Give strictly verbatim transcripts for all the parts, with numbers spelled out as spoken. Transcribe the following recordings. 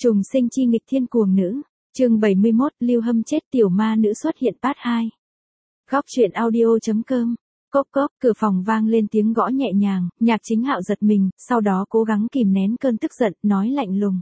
Trùng sinh chi nghịch thiên cuồng nữ. Chương bảy mươi mốt, Lưu Hâm chết tiểu ma nữ xuất hiện part hai. Góc truyện audio chấm com. Cốc cốc, cửa phòng vang lên tiếng gõ nhẹ nhàng, Nhạc Chính Hạo giật mình, sau đó cố gắng kìm nén cơn tức giận, nói lạnh lùng.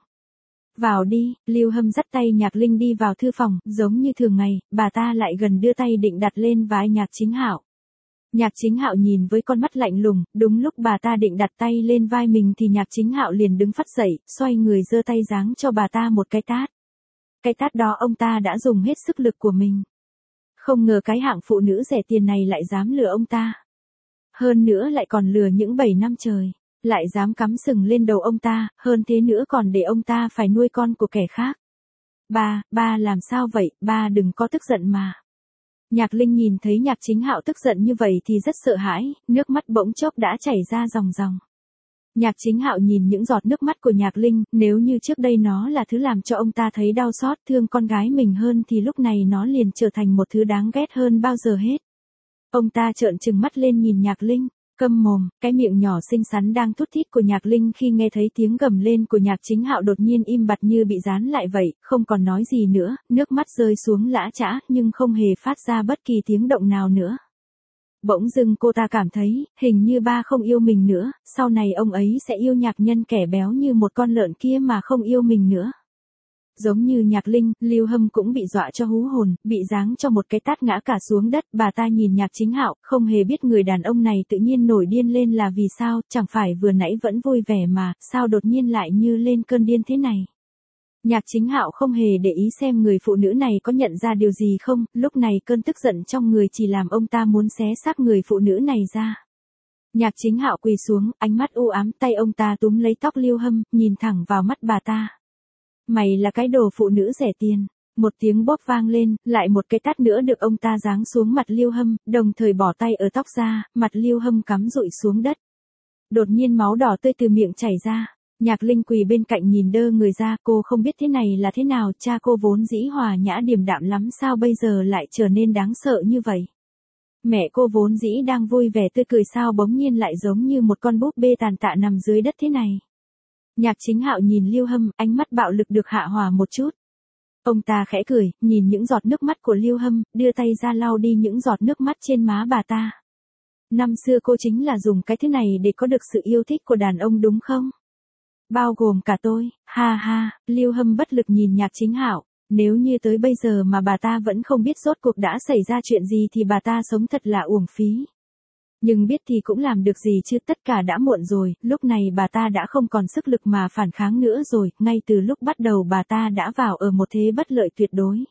Vào đi. Lưu Hâm dắt tay Nhạc Linh đi vào thư phòng, giống như thường ngày, bà ta lại gần đưa tay định đặt lên vai Nhạc Chính Hạo. Nhạc Chính Hạo nhìn với con mắt lạnh lùng, đúng lúc bà ta định đặt tay lên vai mình thì Nhạc Chính Hạo liền đứng phắt dậy, xoay người giơ tay giáng cho bà ta một cái tát. Cái tát đó ông ta đã dùng hết sức lực của mình. Không ngờ cái hạng phụ nữ rẻ tiền này lại dám lừa ông ta. Hơn nữa lại còn lừa những bảy năm trời, lại dám cắm sừng lên đầu ông ta, hơn thế nữa còn để ông ta phải nuôi con của kẻ khác. Ba, ba làm sao vậy, ba đừng có tức giận mà. Nhạc Linh nhìn thấy Nhạc Chính Hạo tức giận như vậy thì rất sợ hãi, nước mắt bỗng chốc đã chảy ra ròng ròng. Nhạc Chính Hạo nhìn những giọt nước mắt của Nhạc Linh, nếu như trước đây nó là thứ làm cho ông ta thấy đau xót thương con gái mình hơn thì lúc này nó liền trở thành một thứ đáng ghét hơn bao giờ hết. Ông ta trợn trừng mắt lên nhìn Nhạc Linh, câm mồm, cái miệng nhỏ xinh xắn đang thút thít của Nhạc Linh khi nghe thấy tiếng gầm lên của Nhạc Chính Hạo đột nhiên im bặt như bị dán lại vậy, không còn nói gì nữa, nước mắt rơi xuống lã chã nhưng không hề phát ra bất kỳ tiếng động nào nữa. Bỗng dưng cô ta cảm thấy, hình như ba không yêu mình nữa, sau này ông ấy sẽ yêu Nhạc Nhân kẻ béo như một con lợn kia mà không yêu mình nữa. Giống như Nhạc Linh, Lưu Hâm cũng bị dọa cho hú hồn, bị giáng cho một cái tát ngã cả xuống đất, bà ta nhìn Nhạc Chính Hạo, không hề biết người đàn ông này tự nhiên nổi điên lên là vì sao, chẳng phải vừa nãy vẫn vui vẻ mà, sao đột nhiên lại như lên cơn điên thế này. Nhạc Chính Hạo không hề để ý xem người phụ nữ này có nhận ra điều gì không, lúc này cơn tức giận trong người chỉ làm ông ta muốn xé xác người phụ nữ này ra. Nhạc Chính Hạo quỳ xuống, ánh mắt u ám, tay ông ta túm lấy tóc Lưu Hâm, nhìn thẳng vào mắt bà ta. Mày là cái đồ phụ nữ rẻ tiền. Một tiếng bóp vang lên, lại một cái tát nữa được ông ta giáng xuống mặt Lưu Hâm, đồng thời bỏ tay ở tóc ra, mặt Lưu Hâm cắm rụi xuống đất. Đột nhiên máu đỏ tươi từ miệng chảy ra. Nhạc Linh quỳ bên cạnh nhìn đơ người ra, cô không biết thế này là thế nào, cha cô vốn dĩ hòa nhã điềm đạm lắm sao bây giờ lại trở nên đáng sợ như vậy. Mẹ cô vốn dĩ đang vui vẻ tươi cười sao bỗng nhiên lại giống như một con búp bê tàn tạ nằm dưới đất thế này. Nhạc Chính Hạo nhìn Lưu Hâm, ánh mắt bạo lực được hạ hòa một chút. Ông ta khẽ cười, nhìn những giọt nước mắt của Lưu Hâm, đưa tay ra lau đi những giọt nước mắt trên má bà ta. Năm xưa cô chính là dùng cái thế này để có được sự yêu thích của đàn ông đúng không? Bao gồm cả tôi, ha ha. Lưu Hâm bất lực nhìn Nhạc Chính Hạo, nếu như tới bây giờ mà bà ta vẫn không biết rốt cuộc đã xảy ra chuyện gì thì bà ta sống thật là uổng phí. Nhưng biết thì cũng làm được gì chứ, tất cả đã muộn rồi, lúc này bà ta đã không còn sức lực mà phản kháng nữa rồi, ngay từ lúc bắt đầu bà ta đã vào ở một thế bất lợi tuyệt đối.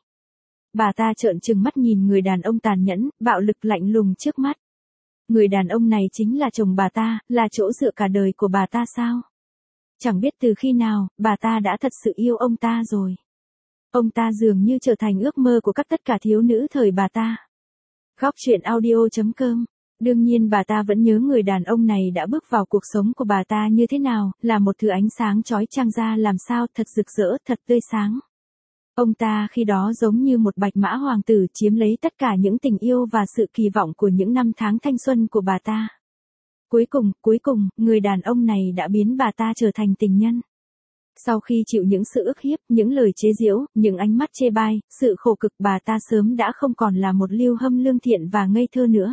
Bà ta trợn trừng mắt nhìn người đàn ông tàn nhẫn, bạo lực lạnh lùng trước mắt. Người đàn ông này chính là chồng bà ta, là chỗ dựa cả đời của bà ta sao? Chẳng biết từ khi nào, bà ta đã thật sự yêu ông ta rồi. Ông ta dường như trở thành ước mơ của các tất cả thiếu nữ thời bà ta. Góc truyện audio chấm com. Đương nhiên bà ta vẫn nhớ người đàn ông này đã bước vào cuộc sống của bà ta như thế nào, là một thứ ánh sáng chói chang ra làm sao, thật rực rỡ, thật tươi sáng. Ông ta khi đó giống như một bạch mã hoàng tử chiếm lấy tất cả những tình yêu và sự kỳ vọng của những năm tháng thanh xuân của bà ta. Cuối cùng, cuối cùng, người đàn ông này đã biến bà ta trở thành tình nhân. Sau khi chịu những sự ức hiếp, những lời chế giễu, những ánh mắt chê bai, sự khổ cực, bà ta sớm đã không còn là một Lưu Hâm lương thiện và ngây thơ nữa.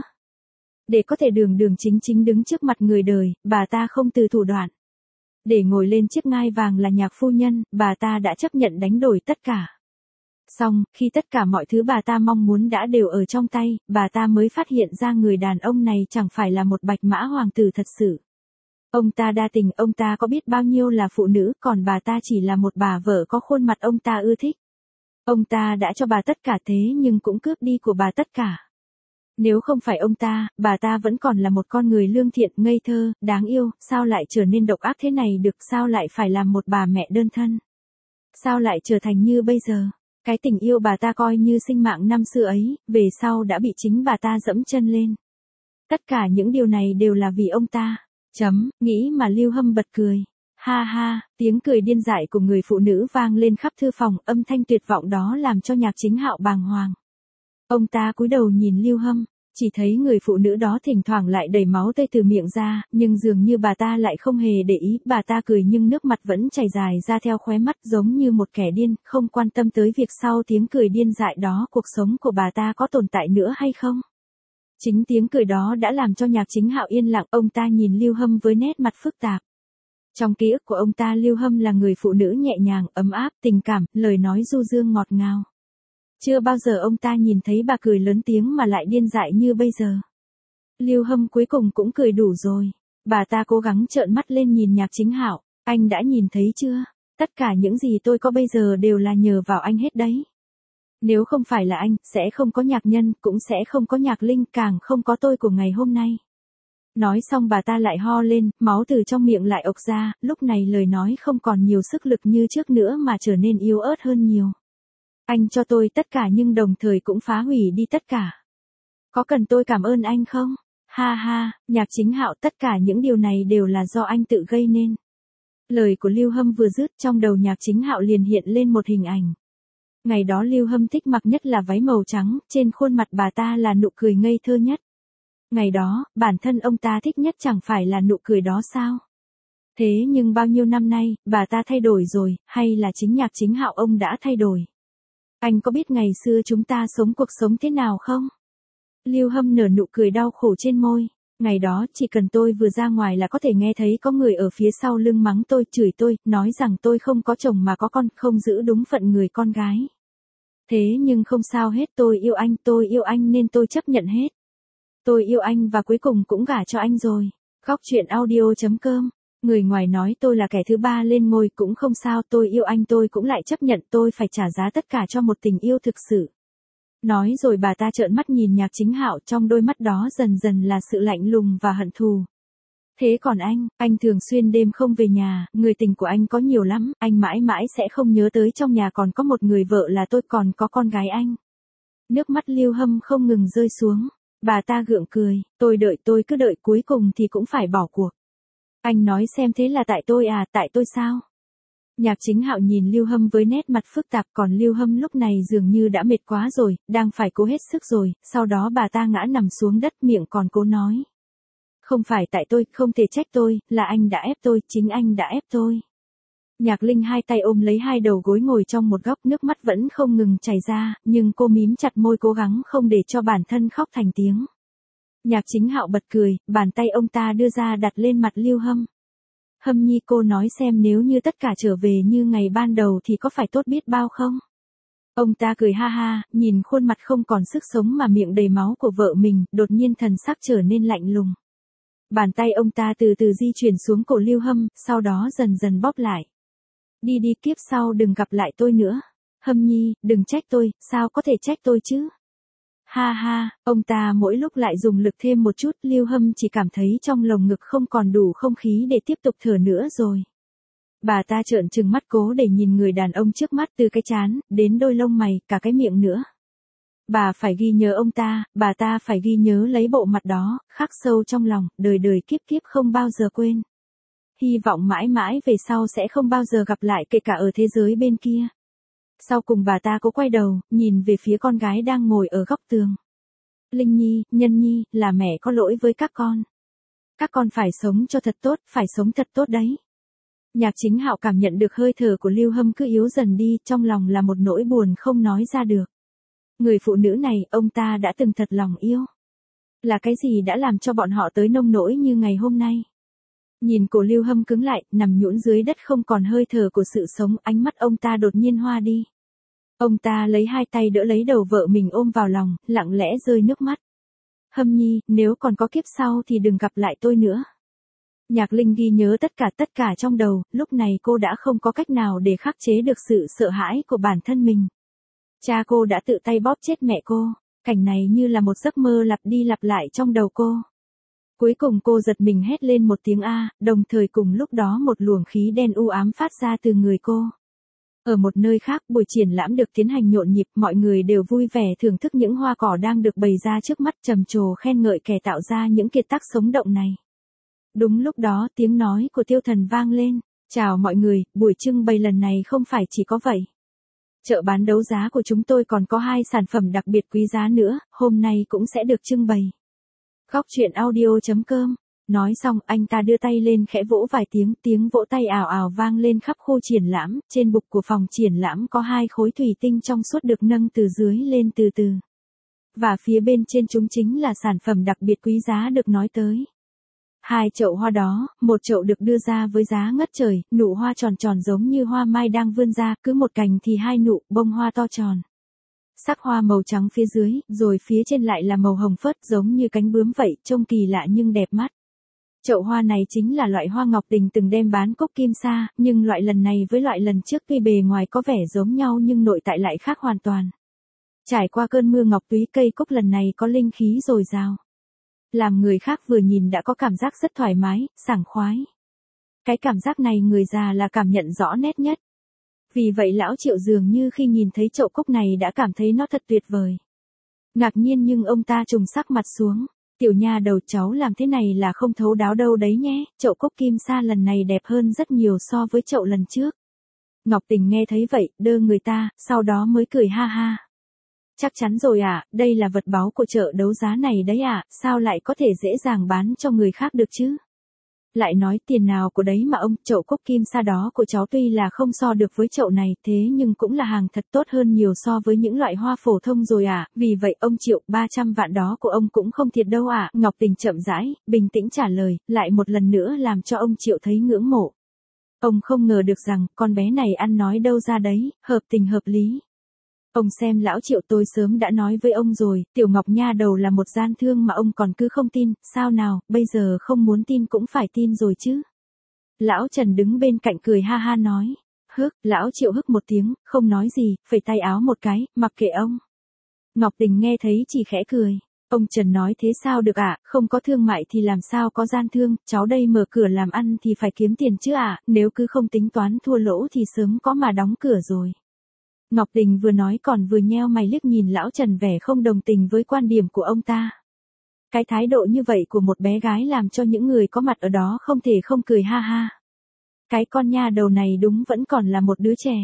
Để có thể đường đường chính chính đứng trước mặt người đời, bà ta không từ thủ đoạn. Để ngồi lên chiếc ngai vàng là nhạc phu nhân, bà ta đã chấp nhận đánh đổi tất cả. Xong, khi tất cả mọi thứ bà ta mong muốn đã đều ở trong tay, bà ta mới phát hiện ra người đàn ông này chẳng phải là một bạch mã hoàng tử thật sự. Ông ta đa tình, ông ta có biết bao nhiêu là phụ nữ, còn bà ta chỉ là một bà vợ có khuôn mặt ông ta ưa thích. Ông ta đã cho bà tất cả thế nhưng cũng cướp đi của bà tất cả. Nếu không phải ông ta, bà ta vẫn còn là một con người lương thiện, ngây thơ, đáng yêu, sao lại trở nên độc ác thế này được, sao lại phải làm một bà mẹ đơn thân? Sao lại trở thành như bây giờ? Cái tình yêu bà ta coi như sinh mạng năm xưa ấy, về sau đã bị chính bà ta dẫm chân lên. Tất cả những điều này đều là vì ông ta. Chấm, nghĩ mà Lưu Hâm bật cười. Ha ha, tiếng cười điên dại của người phụ nữ vang lên khắp thư phòng, âm thanh tuyệt vọng đó làm cho Nhạc Chính Hạo bàng hoàng. Ông ta cúi đầu nhìn Lưu Hâm, Chỉ thấy người phụ nữ đó thỉnh thoảng lại đầy máu tươi từ miệng ra, nhưng dường như bà ta lại không hề để ý, bà ta cười nhưng nước mặt vẫn chảy dài ra theo khóe mắt giống như một kẻ điên, không quan tâm tới việc sau tiếng cười điên dại đó cuộc sống của bà ta có tồn tại nữa hay không. Chính tiếng cười đó đã làm cho Nhạc Chính Hạo yên lặng, ông ta nhìn Lưu Hâm với nét mặt phức tạp. Trong ký ức của ông ta, Lưu Hâm là người phụ nữ nhẹ nhàng, ấm áp, tình cảm, lời nói du dương ngọt ngào. Chưa bao giờ ông ta nhìn thấy bà cười lớn tiếng mà lại điên dại như bây giờ. Lưu Hâm cuối cùng cũng cười đủ rồi. Bà ta cố gắng trợn mắt lên nhìn Nhạc Chính Hạo, anh đã nhìn thấy chưa? Tất cả những gì tôi có bây giờ đều là nhờ vào anh hết đấy. Nếu không phải là anh, sẽ không có Nhạc Nhân, cũng sẽ không có Nhạc Linh, càng không có tôi của ngày hôm nay. Nói xong bà ta lại ho lên, máu từ trong miệng lại ộc ra, lúc này lời nói không còn nhiều sức lực như trước nữa mà trở nên yếu ớt hơn nhiều. Anh cho tôi tất cả nhưng đồng thời cũng phá hủy đi tất cả. Có cần tôi cảm ơn anh không? Ha ha, Nhạc Chính Hạo, tất cả những điều này đều là do anh tự gây nên. Lời của Lưu Hâm vừa dứt, trong đầu Nhạc Chính Hạo liền hiện lên một hình ảnh. Ngày đó Lưu Hâm thích mặc nhất là váy màu trắng, trên khuôn mặt bà ta là nụ cười ngây thơ nhất. Ngày đó, bản thân ông ta thích nhất chẳng phải là nụ cười đó sao? Thế nhưng bao nhiêu năm nay, bà ta thay đổi rồi, hay là chính Nhạc Chính Hạo ông đã thay đổi? Anh có biết ngày xưa chúng ta sống cuộc sống thế nào không? Lưu Hâm nở nụ cười đau khổ trên môi. Ngày đó chỉ cần tôi vừa ra ngoài là có thể nghe thấy có người ở phía sau lưng mắng tôi, chửi tôi, nói rằng tôi không có chồng mà có con, không giữ đúng phận người con gái. Thế nhưng không sao hết, tôi yêu anh, tôi yêu anh nên tôi chấp nhận hết. Tôi yêu anh và cuối cùng cũng gả cho anh rồi. Góc truyện audio chấm com. Người ngoài nói tôi là kẻ thứ ba lên ngôi cũng không sao, tôi yêu anh tôi cũng lại chấp nhận, tôi phải trả giá tất cả cho một tình yêu thực sự. Nói rồi bà ta trợn mắt nhìn Nhạc Chính Hạo, trong đôi mắt đó dần dần là sự lạnh lùng và hận thù. Thế còn anh, anh thường xuyên đêm không về nhà, người tình của anh có nhiều lắm, anh mãi mãi sẽ không nhớ tới trong nhà còn có một người vợ là tôi, còn có con gái anh. Nước mắt Lưu Hâm không ngừng rơi xuống, bà ta gượng cười, tôi đợi tôi cứ đợi cuối cùng thì cũng phải bỏ cuộc. Anh nói xem thế là tại tôi à, tại tôi sao? Nhạc Chính Hạo nhìn Lưu Hâm với nét mặt phức tạp, còn Lưu Hâm lúc này dường như đã mệt quá rồi, đang phải cố hết sức rồi, sau đó bà ta ngã nằm xuống đất, miệng còn cố nói. Không phải tại tôi, không thể trách tôi, là anh đã ép tôi, chính anh đã ép tôi. Nhạc Linh hai tay ôm lấy hai đầu gối ngồi trong một góc, nước mắt vẫn không ngừng chảy ra, nhưng cô mím chặt môi cố gắng không để cho bản thân khóc thành tiếng. Nhạc Chính Hạo bật cười, bàn tay ông ta đưa ra đặt lên mặt Lưu Hâm. Hâm nhi, cô nói xem nếu như tất cả trở về như ngày ban đầu thì có phải tốt biết bao không? Ông ta cười ha ha, nhìn khuôn mặt không còn sức sống mà miệng đầy máu của vợ mình, đột nhiên thần sắc trở nên lạnh lùng. Bàn tay ông ta từ từ di chuyển xuống cổ Lưu Hâm, sau đó dần dần bóp lại. Đi đi, kiếp sau đừng gặp lại tôi nữa. Hâm nhi, đừng trách tôi, sao có thể trách tôi chứ? Ha ha, ông ta mỗi lúc lại dùng lực thêm một chút, Lưu Hâm chỉ cảm thấy trong lồng ngực không còn đủ không khí để tiếp tục thở nữa rồi. Bà ta trợn trừng mắt cố để nhìn người đàn ông trước mắt, từ cái trán, đến đôi lông mày, cả cái miệng nữa. Bà phải ghi nhớ ông ta, bà ta phải ghi nhớ lấy bộ mặt đó, khắc sâu trong lòng, đời đời kiếp kiếp không bao giờ quên. Hy vọng mãi mãi về sau sẽ không bao giờ gặp lại, kể cả ở thế giới bên kia. Sau cùng bà ta cố quay đầu, nhìn về phía con gái đang ngồi ở góc tường. Linh Nhi, Nhân Nhi, là mẹ có lỗi với các con. Các con phải sống cho thật tốt, phải sống thật tốt đấy. Nhạc Chính Hạo cảm nhận được hơi thở của Lưu Hâm cứ yếu dần đi, trong lòng là một nỗi buồn không nói ra được. Người phụ nữ này, ông ta đã từng thật lòng yêu. Là cái gì đã làm cho bọn họ tới nông nỗi như ngày hôm nay? Nhìn cổ Lưu Hâm cứng lại, nằm nhũn dưới đất không còn hơi thở của sự sống, ánh mắt ông ta đột nhiên hoa đi. Ông ta lấy hai tay đỡ lấy đầu vợ mình ôm vào lòng, lặng lẽ rơi nước mắt. Hâm nhi, nếu còn có kiếp sau thì đừng gặp lại tôi nữa. Nhạc Linh ghi nhớ tất cả tất cả trong đầu, lúc này cô đã không có cách nào để khắc chế được sự sợ hãi của bản thân mình. Cha cô đã tự tay bóp chết mẹ cô, cảnh này như là một giấc mơ lặp đi lặp lại trong đầu cô. Cuối cùng cô giật mình hét lên một tiếng A, đồng thời cùng lúc đó một luồng khí đen u ám phát ra từ người cô. Ở một nơi khác, buổi triển lãm được tiến hành nhộn nhịp, mọi người đều vui vẻ thưởng thức những hoa cỏ đang được bày ra trước mắt, trầm trồ khen ngợi kẻ tạo ra những kiệt tác sống động này. Đúng lúc đó, tiếng nói của Tiêu Thần vang lên. Chào mọi người, buổi trưng bày lần này không phải chỉ có vậy. Chợ bán đấu giá của chúng tôi còn có hai sản phẩm đặc biệt quý giá nữa, hôm nay cũng sẽ được trưng bày. Góc truyện audio chấm com. Nói xong anh ta đưa tay lên khẽ vỗ vài tiếng, tiếng vỗ tay ào ào vang lên khắp khu triển lãm, trên bục của phòng triển lãm có hai khối thủy tinh trong suốt được nâng từ dưới lên từ từ. Và phía bên trên chúng chính là sản phẩm đặc biệt quý giá được nói tới. Hai chậu hoa đó, một chậu được đưa ra với giá ngất trời, nụ hoa tròn tròn giống như hoa mai đang vươn ra, cứ một cành thì hai nụ, bông hoa to tròn. Sắc hoa màu trắng phía dưới, rồi phía trên lại là màu hồng phớt giống như cánh bướm vậy, trông kỳ lạ nhưng đẹp mắt. Chậu hoa này chính là loại hoa Ngọc Tình từng đem bán Cúc Kim Sa, nhưng loại lần này với loại lần trước tuy bề ngoài có vẻ giống nhau nhưng nội tại lại khác hoàn toàn. Trải qua cơn mưa ngọc túy, cây cúc lần này có linh khí dồi dào. Làm người khác vừa nhìn đã có cảm giác rất thoải mái, sảng khoái. Cái cảm giác này người già là cảm nhận rõ nét nhất. Vì vậy lão Triệu dường như khi nhìn thấy chậu cúc này đã cảm thấy nó thật tuyệt vời. Ngạc nhiên nhưng ông ta trùng sắc mặt xuống. Tiểu nha đầu, cháu làm thế này là không thấu đáo đâu đấy nhé, chậu Cúc Kim Sa lần này đẹp hơn rất nhiều so với chậu lần trước. Ngọc Tình nghe thấy vậy, đơ người ta, sau đó mới cười ha ha. Chắc chắn rồi ạ, à, đây là vật báu của chợ đấu giá này đấy ạ, à, sao lại có thể dễ dàng bán cho người khác được chứ? Lại nói tiền nào của đấy mà ông, chậu Cúc Kim Sa đó của cháu tuy là không so được với chậu này, thế nhưng cũng là hàng thật tốt hơn nhiều so với những loại hoa phổ thông rồi ạ, à. Vì vậy ông Triệu, ba trăm vạn đó của ông cũng không thiệt đâu ạ. À. Ngọc Tình chậm rãi, bình tĩnh trả lời, lại một lần nữa làm cho ông Triệu thấy ngưỡng mộ. Ông không ngờ được rằng, con bé này ăn nói đâu ra đấy, hợp tình hợp lý. Ông xem lão Triệu, tôi sớm đã nói với ông rồi, Tiểu Ngọc nha đầu là một gian thương mà ông còn cứ không tin, sao nào, bây giờ không muốn tin cũng phải tin rồi chứ. Lão Trần đứng bên cạnh cười ha ha nói, hức, lão Triệu hức một tiếng, không nói gì, phẩy tay áo một cái, mặc kệ ông. Ngọc Tình nghe thấy chỉ khẽ cười. Ông Trần nói thế sao được ạ, à? Không có thương mại thì làm sao có gian thương, cháu đây mở cửa làm ăn thì phải kiếm tiền chứ ạ, à? Nếu cứ không tính toán thua lỗ thì sớm có mà đóng cửa rồi. Ngọc Tình vừa nói còn vừa nheo mày liếc nhìn lão Trần vẻ không đồng tình với quan điểm của ông ta. Cái thái độ như vậy của một bé gái làm cho những người có mặt ở đó không thể không cười ha ha. Cái con nha đầu này đúng vẫn còn là một đứa trẻ.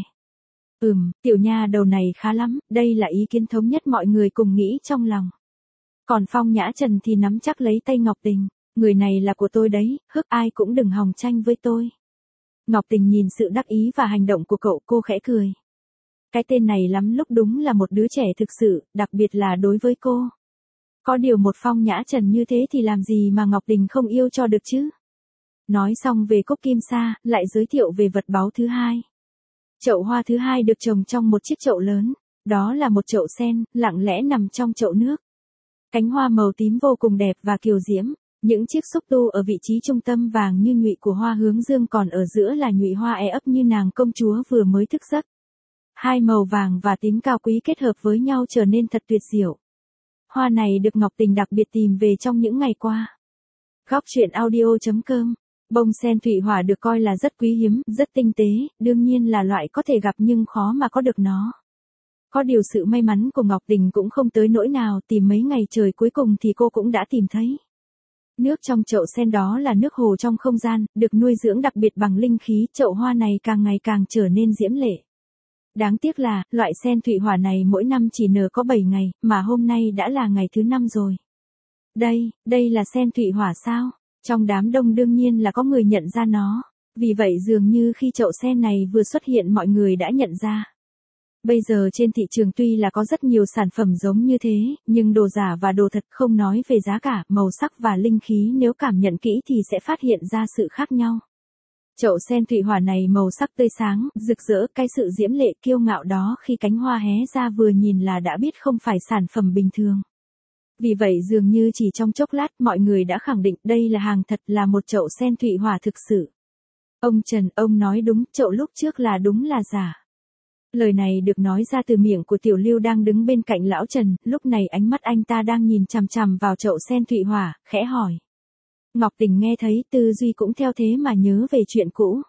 Ừm, tiểu nha đầu này khá lắm, đây là ý kiến thống nhất mọi người cùng nghĩ trong lòng. Còn Phong Nhã Trần thì nắm chắc lấy tay Ngọc Tình, người này là của tôi đấy, hức ai cũng đừng hòng tranh với tôi. Ngọc Tình nhìn sự đắc ý và hành động của cậu, cô khẽ cười. Cái tên này lắm lúc đúng là một đứa trẻ thực sự, đặc biệt là đối với cô. Có điều một Phong Nhã Trần như thế thì làm gì mà Ngọc Tình không yêu cho được chứ. Nói xong về Cúc Kim Sa, lại giới thiệu về vật báu thứ hai. Chậu hoa thứ hai được trồng trong một chiếc chậu lớn, đó là một chậu sen, lặng lẽ nằm trong chậu nước. Cánh hoa màu tím vô cùng đẹp và kiều diễm, những chiếc xúc tu ở vị trí trung tâm vàng như nhụy của hoa hướng dương, còn ở giữa là nhụy hoa e ấp như nàng công chúa vừa mới thức giấc. Hai màu vàng và tím cao quý kết hợp với nhau trở nên thật tuyệt diệu. Hoa này được Ngọc Tình đặc biệt tìm về trong những ngày qua. Góc truyện audio chấm com. Bông sen thủy hỏa được coi là rất quý hiếm, rất tinh tế, đương nhiên là loại có thể gặp nhưng khó mà có được nó. Có điều sự may mắn của Ngọc Tình cũng không tới nỗi nào, tìm mấy ngày trời cuối cùng thì cô cũng đã tìm thấy. Nước trong chậu sen đó là nước hồ trong không gian, được nuôi dưỡng đặc biệt bằng linh khí, chậu hoa này càng ngày càng trở nên diễm lệ. Đáng tiếc là, loại sen thủy hỏa này mỗi năm chỉ nở có bảy ngày, mà hôm nay đã là ngày thứ năm rồi. Đây, đây là sen thủy hỏa sao? Trong đám đông đương nhiên là có người nhận ra nó. Vì vậy dường như khi chậu sen này vừa xuất hiện mọi người đã nhận ra. Bây giờ trên thị trường tuy là có rất nhiều sản phẩm giống như thế, nhưng đồ giả và đồ thật không nói về giá cả, màu sắc và linh khí nếu cảm nhận kỹ thì sẽ phát hiện ra sự khác nhau. Chậu sen thủy hỏa này màu sắc tươi sáng, rực rỡ, cái sự diễm lệ kiêu ngạo đó khi cánh hoa hé ra vừa nhìn là đã biết không phải sản phẩm bình thường. Vì vậy dường như chỉ trong chốc lát mọi người đã khẳng định đây là hàng thật, là một chậu sen thủy hỏa thực sự. Ông Trần, ông nói đúng, chậu lúc trước là đúng là giả. Lời này được nói ra từ miệng của Tiểu Lưu đang đứng bên cạnh lão Trần, lúc này ánh mắt anh ta đang nhìn chằm chằm vào chậu sen thủy hỏa, khẽ hỏi. Ngọc Tình nghe thấy, tư duy cũng theo thế mà nhớ về chuyện cũ.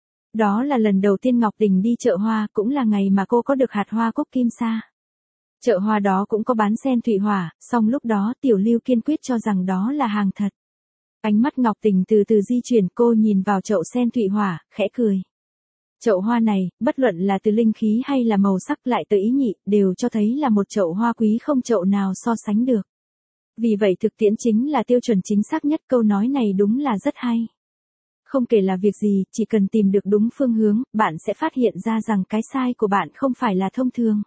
Đó là lần đầu tiên Ngọc Tình đi chợ hoa, cũng là ngày mà cô có được hạt hoa Cúc Kim Sa. Chợ hoa đó cũng có bán sen thủy hỏa, song lúc đó Tiểu Lưu kiên quyết cho rằng đó là hàng thật. Ánh mắt Ngọc Tình từ từ di chuyển, cô nhìn vào chậu sen thủy hỏa, khẽ cười. Chậu hoa này, bất luận là từ linh khí hay là màu sắc lại tới ý nhị, đều cho thấy là một chậu hoa quý không chậu nào so sánh được. Vì vậy thực tiễn chính là tiêu chuẩn chính xác nhất, câu nói này đúng là rất hay. Không kể là việc gì, chỉ cần tìm được đúng phương hướng, bạn sẽ phát hiện ra rằng cái sai của bạn không phải là thông thường.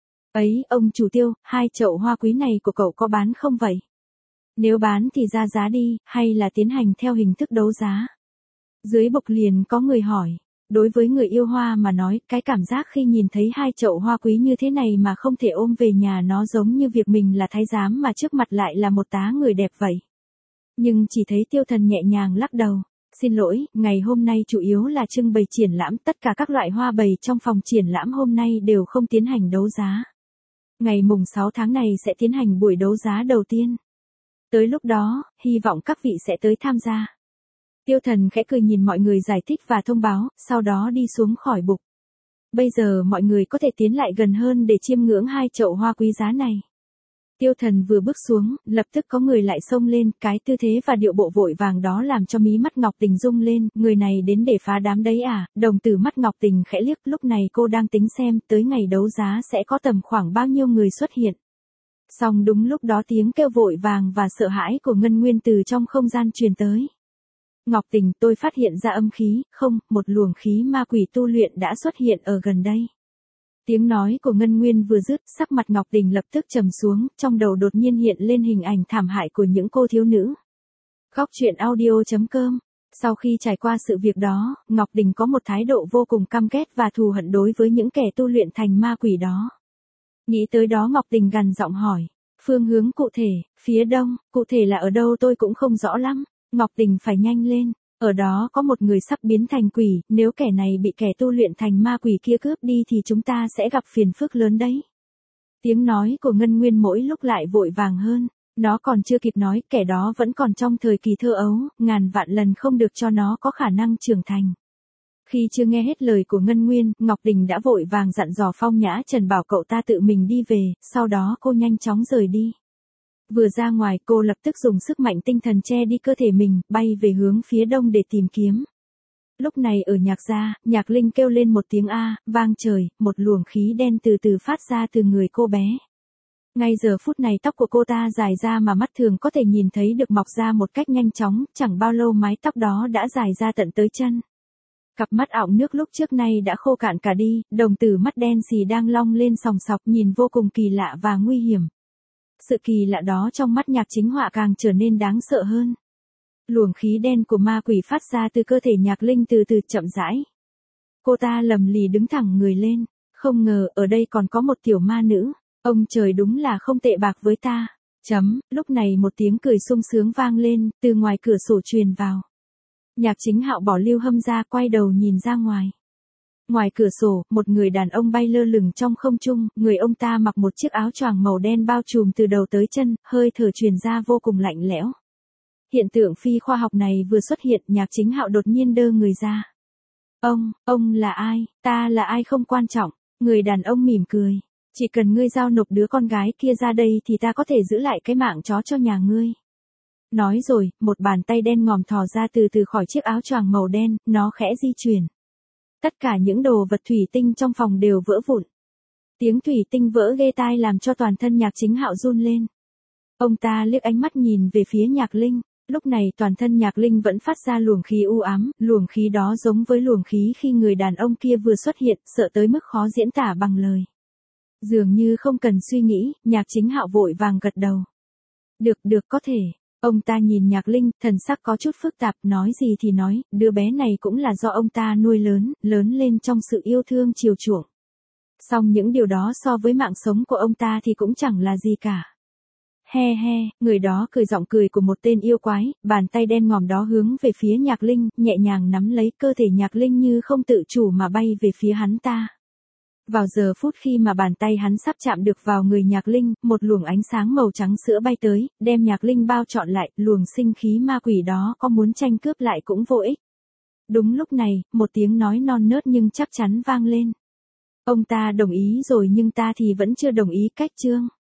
Ấy, ông chủ Tiêu, hai chậu hoa quý này của cậu có bán không vậy? Nếu bán thì ra giá đi, hay là tiến hành theo hình thức đấu giá? Dưới bục liền có người hỏi. Đối với người yêu hoa mà nói, cái cảm giác khi nhìn thấy hai chậu hoa quý như thế này mà không thể ôm về nhà nó giống như việc mình là thái giám mà trước mặt lại là một tá người đẹp vậy. Nhưng chỉ thấy Tiêu Thần nhẹ nhàng lắc đầu. Xin lỗi, ngày hôm nay chủ yếu là trưng bày triển lãm, tất cả các loại hoa bày trong phòng triển lãm hôm nay đều không tiến hành đấu giá. Ngày mùng sáu tháng này sẽ tiến hành buổi đấu giá đầu tiên. Tới lúc đó, hy vọng các vị sẽ tới tham gia. Tiêu Thần khẽ cười nhìn mọi người giải thích và thông báo, sau đó đi xuống khỏi bục. Bây giờ mọi người có thể tiến lại gần hơn để chiêm ngưỡng hai chậu hoa quý giá này. Tiêu Thần vừa bước xuống, lập tức có người lại xông lên, cái tư thế và điệu bộ vội vàng đó làm cho mí mắt Ngọc Tình rung lên, người này đến để phá đám đấy à, đồng tử mắt Ngọc Tình khẽ liếc, lúc này cô đang tính xem tới ngày đấu giá sẽ có tầm khoảng bao nhiêu người xuất hiện. Song đúng lúc đó tiếng kêu vội vàng và sợ hãi của Ngân Nguyên từ trong không gian truyền tới. Ngọc Tình, tôi phát hiện ra âm khí, không, một luồng khí ma quỷ tu luyện đã xuất hiện ở gần đây. Tiếng nói của Ngân Nguyên vừa dứt, sắc mặt Ngọc Tình lập tức trầm xuống, trong đầu đột nhiên hiện lên hình ảnh thảm hại của những cô thiếu nữ. Góc truyện audio chấm com. Sau khi trải qua sự việc đó, Ngọc Tình có một thái độ vô cùng căm ghét và thù hận đối với những kẻ tu luyện thành ma quỷ đó. Nghĩ tới đó Ngọc Tình gằn giọng hỏi, phương hướng cụ thể, phía đông, cụ thể là ở đâu tôi cũng không rõ lắm. Ngọc Tình phải nhanh lên, ở đó có một người sắp biến thành quỷ, nếu kẻ này bị kẻ tu luyện thành ma quỷ kia cướp đi thì chúng ta sẽ gặp phiền phức lớn đấy. Tiếng nói của Ngân Nguyên mỗi lúc lại vội vàng hơn, nó còn chưa kịp nói, kẻ đó vẫn còn trong thời kỳ thơ ấu, ngàn vạn lần không được cho nó có khả năng trưởng thành. Khi chưa nghe hết lời của Ngân Nguyên, Ngọc Tình đã vội vàng dặn dò Phong Nhã Trần bảo cậu ta tự mình đi về, sau đó cô nhanh chóng rời đi. Vừa ra ngoài cô lập tức dùng sức mạnh tinh thần che đi cơ thể mình, bay về hướng phía đông để tìm kiếm. Lúc này ở Nhạc gia, Nhạc Linh kêu lên một tiếng A, vang trời, một luồng khí đen từ từ phát ra từ người cô bé. Ngay giờ phút này tóc của cô ta dài ra mà mắt thường có thể nhìn thấy được mọc ra một cách nhanh chóng, chẳng bao lâu mái tóc đó đã dài ra tận tới chân. Cặp mắt ọng nước lúc trước nay đã khô cạn cả đi, đồng tử mắt đen xì đang long lên sòng sọc nhìn vô cùng kỳ lạ và nguy hiểm. Sự kỳ lạ đó trong mắt Nhạc Chính Họa càng trở nên đáng sợ hơn. Luồng khí đen của ma quỷ phát ra từ cơ thể Nhạc Linh từ từ chậm rãi. Cô ta lầm lì đứng thẳng người lên, không ngờ ở đây còn có một tiểu ma nữ, ông trời đúng là không tệ bạc với ta. Chấm, lúc này một tiếng cười sung sướng vang lên, từ ngoài cửa sổ truyền vào. Nhạc Chính Hạo bỏ Lưu Hâm ra quay đầu nhìn ra ngoài. Ngoài cửa sổ, một người đàn ông bay lơ lửng trong không trung, người ông ta mặc một chiếc áo choàng màu đen bao trùm từ đầu tới chân, hơi thở truyền ra vô cùng lạnh lẽo. Hiện tượng phi khoa học này vừa xuất hiện, Nhạc Chính Hạo đột nhiên đơ người ra. Ông, ông là ai, ta là ai không quan trọng, người đàn ông mỉm cười. Chỉ cần ngươi giao nộp đứa con gái kia ra đây thì ta có thể giữ lại cái mạng chó cho nhà ngươi. Nói rồi, một bàn tay đen ngòm thò ra từ từ khỏi chiếc áo choàng màu đen, nó khẽ di chuyển. Tất cả những đồ vật thủy tinh trong phòng đều vỡ vụn. Tiếng thủy tinh vỡ ghê tai làm cho toàn thân Nhạc Chính Hạo run lên. Ông ta liếc ánh mắt nhìn về phía Nhạc Linh, lúc này toàn thân Nhạc Linh vẫn phát ra luồng khí u ám, luồng khí đó giống với luồng khí khi người đàn ông kia vừa xuất hiện, sợ tới mức khó diễn tả bằng lời. Dường như không cần suy nghĩ, Nhạc Chính Hạo vội vàng gật đầu. Được, được có thể. Ông ta nhìn Nhạc Linh, thần sắc có chút phức tạp, nói gì thì nói, đứa bé này cũng là do ông ta nuôi lớn, lớn lên trong sự yêu thương chiều chuộng. Song những điều đó so với mạng sống của ông ta thì cũng chẳng là gì cả. He he, người đó cười giọng cười của một tên yêu quái, bàn tay đen ngòm đó hướng về phía Nhạc Linh, nhẹ nhàng nắm lấy cơ thể Nhạc Linh như không tự chủ mà bay về phía hắn ta. Vào giờ phút khi mà bàn tay hắn sắp chạm được vào người Nhạc Linh, một luồng ánh sáng màu trắng sữa bay tới, đem Nhạc Linh bao trọn lại, luồng sinh khí ma quỷ đó có muốn tranh cướp lại cũng vô ích. Đúng lúc này, một tiếng nói non nớt nhưng chắc chắn vang lên. Ông ta đồng ý rồi nhưng ta thì vẫn chưa đồng ý cách chương.